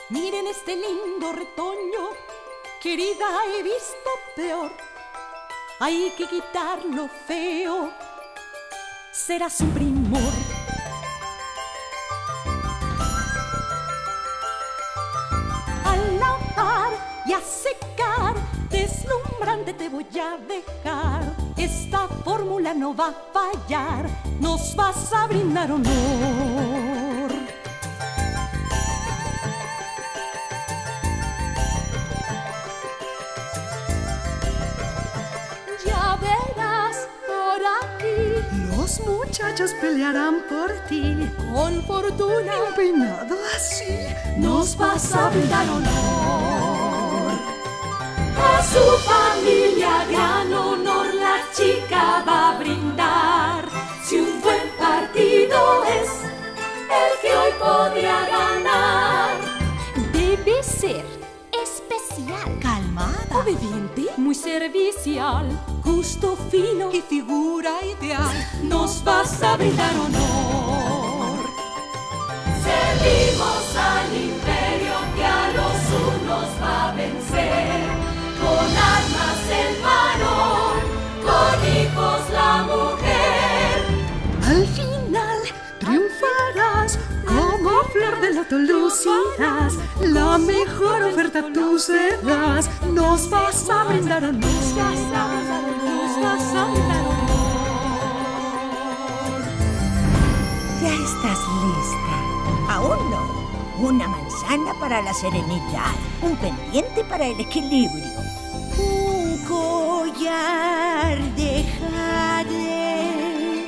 Miren este lindo retoño, querida, he visto peor. Hay que quitar lo feo, será su primor. A lavar y a secar, deslumbrante te voy a dejar. Esta fórmula no va a fallar, nos vas a brindar honor. Ya verás por aquí, Los muchachos pelearán por ti. con fortuna Un peinado así nos vas a brindar honor. A su familia gran honor la chica va a brindar. Si un buen partido es el que hoy podría ganar. Debe ser especial, calmada, obediente, muy servicial, gusto fino y figura ideal. nos vas a brindar honor. Servimos al imperio que a los unos va a vencer. Con armas el varón, con hijos la mujer. Al final triunfarás, como flor de loto lucirás. La mejor oferta tú serás, nos vas a brindar honor. Nos vas a brindar honor. Ya estás lista. Aún no. Una manzana para la serenidad, un pendiente para el equilibrio, un collar de jade,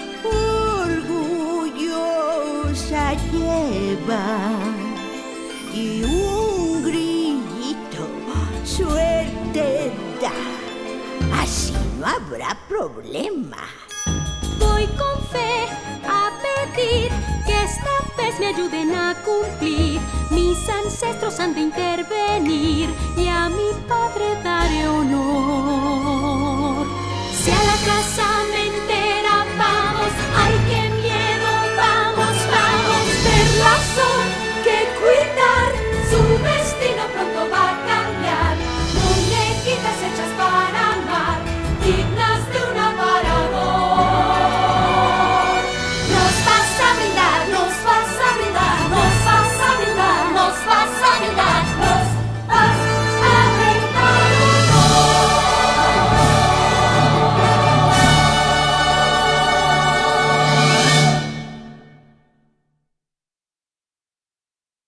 orgullosa lleva, y un grillito, suerte da. Así no habrá problema. Voy con fe a pedir que esta vez me ayuden a cumplir. Mis ancestros han de intervenir y a mi padre daré honor.